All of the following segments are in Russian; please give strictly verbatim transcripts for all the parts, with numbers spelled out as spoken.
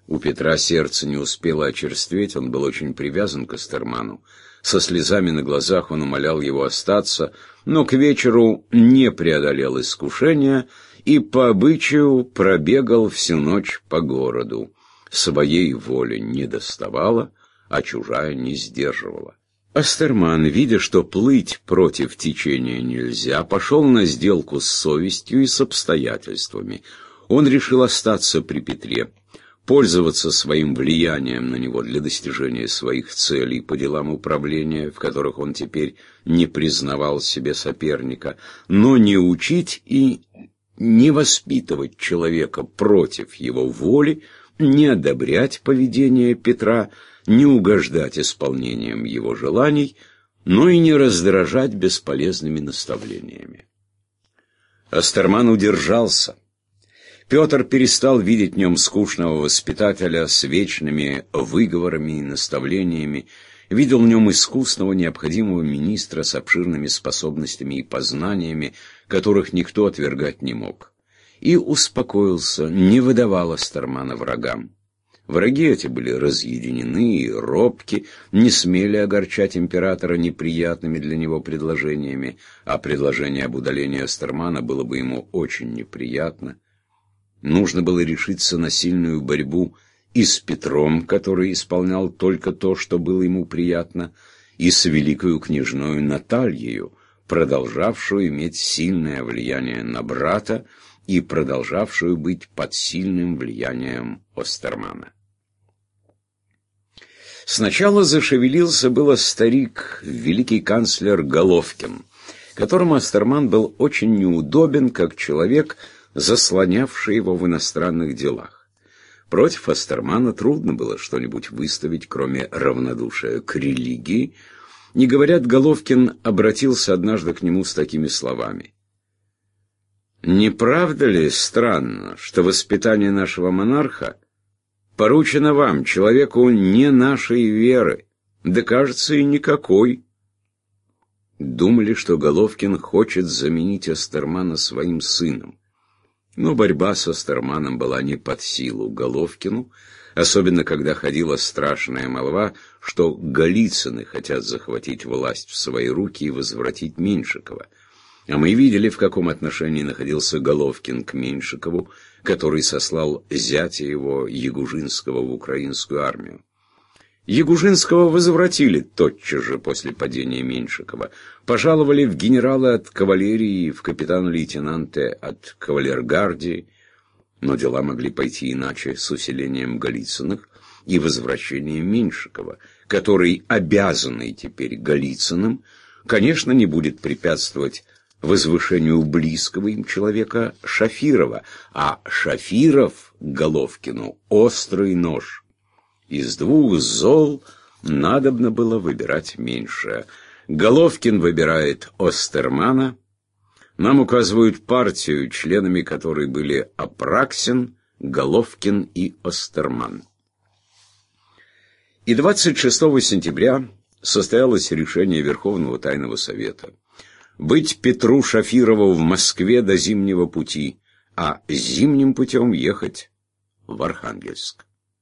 У Петра сердце не успело очерстветь, он был очень привязан к Остерману. Со слезами на глазах он умолял его остаться, но к вечеру не преодолел искушения и по обычаю пробегал всю ночь по городу. Своей воли не доставало, а чужая не сдерживала. Остерман, видя, что плыть против течения нельзя, пошел на сделку с совестью и с обстоятельствами. Он решил остаться при Петре, пользоваться своим влиянием на него для достижения своих целей по делам управления, в которых он теперь не признавал себе соперника, но не учить и не воспитывать человека против его воли, не одобрять поведение Петра, не угождать исполнением его желаний, но и не раздражать бесполезными наставлениями. Остерман удержался. Петр перестал видеть в нем скучного воспитателя с вечными выговорами и наставлениями, видел в нем искусного, необходимого министра с обширными способностями и познаниями, которых никто отвергать не мог. И успокоился, не выдавал Остермана врагам. Враги эти были разъединены и робки, не смели огорчать императора неприятными для него предложениями, а предложение об удалении Остермана было бы ему очень неприятно. Нужно было решиться на сильную борьбу и с Петром, который исполнял только то, что было ему приятно, и с великою княжною Натальею, продолжавшую иметь сильное влияние на брата и продолжавшую быть под сильным влиянием Остермана. Сначала зашевелился было старик, великий канцлер Головкин, которому Остерман был очень неудобен, как человек, заслонявший его в иностранных делах. Против Остермана трудно было что-нибудь выставить, кроме равнодушия к религии, и, говорят, Головкин обратился однажды к нему с такими словами: «Не правда ли странно, что воспитание нашего монарха поручено вам, человеку не нашей веры, да, кажется, и никакой?» Думали, что Головкин хочет заменить Остермана своим сыном. Но борьба с Остерманом была не под силу Головкину, особенно когда ходила страшная молва, что Голицыны хотят захватить власть в свои руки и возвратить Меньшикова. А мы видели, в каком отношении находился Головкин к Меньшикову, который сослал зятя его Ягужинского в украинскую армию. Ягужинского возвратили тотчас же после падения Меньшикова, пожаловали в генералы от кавалерии и в капитан-лейтенанты от кавалергардии, но дела могли пойти иначе с усилением Голицыных и возвращением Меньшикова, который, обязанный теперь Голицыным, конечно, не будет препятствовать возвышению близкого им человека Шафирова, а Шафиров Головкину острый нож. Из двух зол надобно было выбирать меньшее. Головкин выбирает Остермана. Нам указывают партию, членами которой были Апраксин, Головкин и Остерман. И двадцать шестого сентября состоялось решение Верховного Тайного Совета быть Петру Шафирову в Москве до зимнего пути, а зимним путем ехать в Архангельск.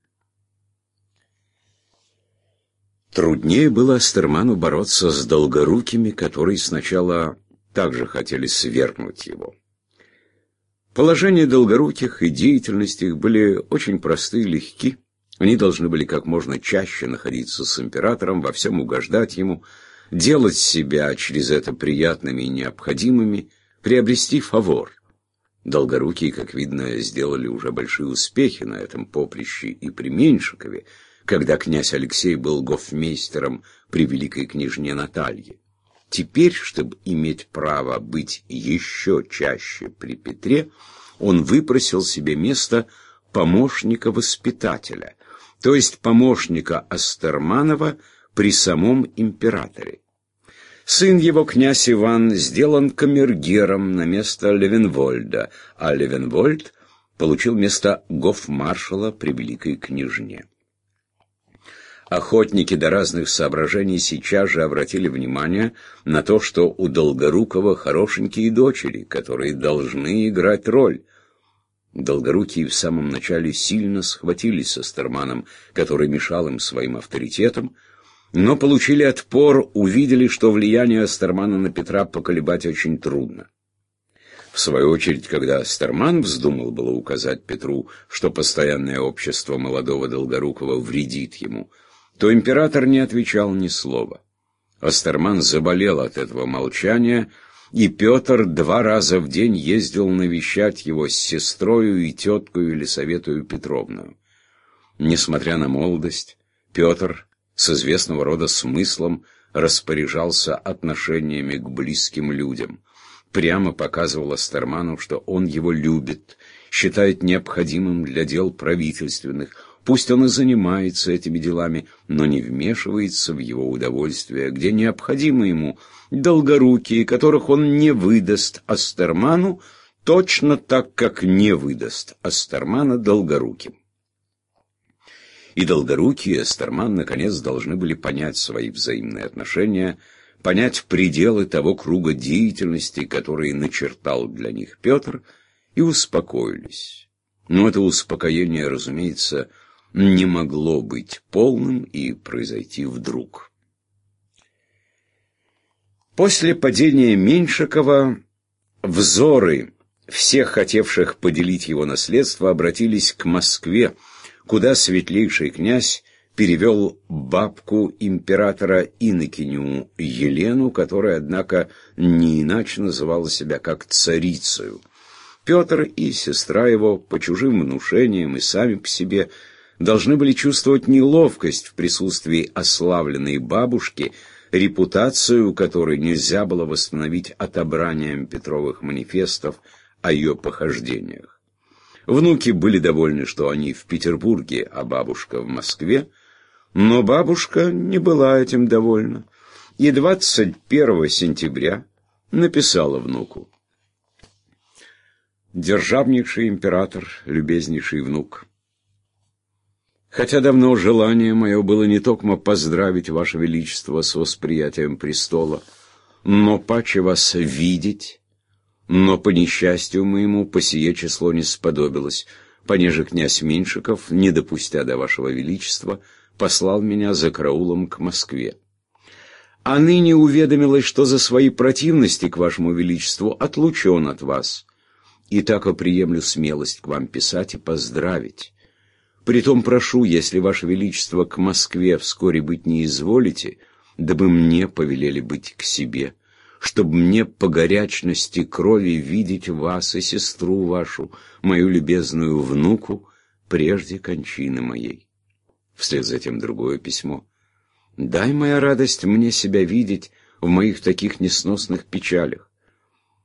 Труднее было Остерману бороться с долгорукими, которые сначала также хотели свергнуть его. Положение долгоруких и деятельность их были очень просты и легки. Они должны были как можно чаще находиться с императором, во всем угождать ему, делать себя через это приятными и необходимыми, приобрести фавор. Долгорукие, как видно, сделали уже большие успехи на этом поприще и при Меньшикове, когда князь Алексей был гофмейстером при великой княжне Наталье. Теперь, чтобы иметь право быть еще чаще при Петре, он выпросил себе место помощника-воспитателя, то есть помощника Остерманова при самом императоре. Сын его, князь Иван, сделан камергером на место Левенвольда, а Левенвольд получил место гофмаршала при великой княжне. Охотники до разных соображений сейчас же обратили внимание на то, что у Долгорукова хорошенькие дочери, которые должны играть роль. Долгорукие в самом начале сильно схватились с Остерманом, который мешал им своим авторитетом, но получили отпор, увидели, что влияние Остермана на Петра поколебать очень трудно. В свою очередь, когда Остерман вздумал было указать Петру, что постоянное общество молодого Долгорукого вредит ему, то император не отвечал ни слова. Остерман заболел от этого молчания, и Петр два раза в день ездил навещать его с сестрою и теткою Елисаветою Петровну. Несмотря на молодость, Петр с известного рода смыслом распоряжался отношениями к близким людям. Прямо показывал Остерману, что он его любит, считает необходимым для дел правительственных. Пусть он и занимается этими делами, но не вмешивается в его удовольствие, где необходимо ему долгорукие, которых он не выдаст Остерману, точно так, как не выдаст Остермана долгоруким. И долгорукие и Остерман наконец должны были понять свои взаимные отношения, понять пределы того круга деятельности, который начертал для них Петр, и успокоились. Но это успокоение, разумеется, не могло быть полным и произойти вдруг. После падения Меньшикова взоры всех хотевших поделить его наследство обратились к Москве, куда светлейший князь перевел бабку императора инокиню Елену, которая, однако, не иначе называла себя как царицею. Петр и сестра его, по чужим внушениям и сами по себе, должны были чувствовать неловкость в присутствии ославленной бабушки, репутацию которой нельзя было восстановить отобранием Петровых манифестов о ее похождениях. Внуки были довольны, что они в Петербурге, а бабушка в Москве, но бабушка не была этим довольна, и двадцать первого сентября написала внуку: «Державнейший император, любезнейший внук, хотя давно желание мое было не токмо поздравить Ваше Величество с восприятием престола, но паче вас видеть, но по несчастью моему по сие число не сподобилось, понеже князь Меньшиков, не допустя до Вашего Величества, послал меня за караулом к Москве. А ныне уведомилось, что за свои противности к Вашему Величеству отлучен от вас, и так приемлю смелость к вам писать и поздравить. Притом прошу, если Ваше Величество к Москве вскоре быть не изволите, дабы мне повелели быть к себе, чтобы мне по горячности крови видеть вас и сестру вашу, мою любезную внуку, прежде кончины моей». Вслед за тем другое письмо: «Дай, моя радость, мне себя видеть в моих таких несносных печалях.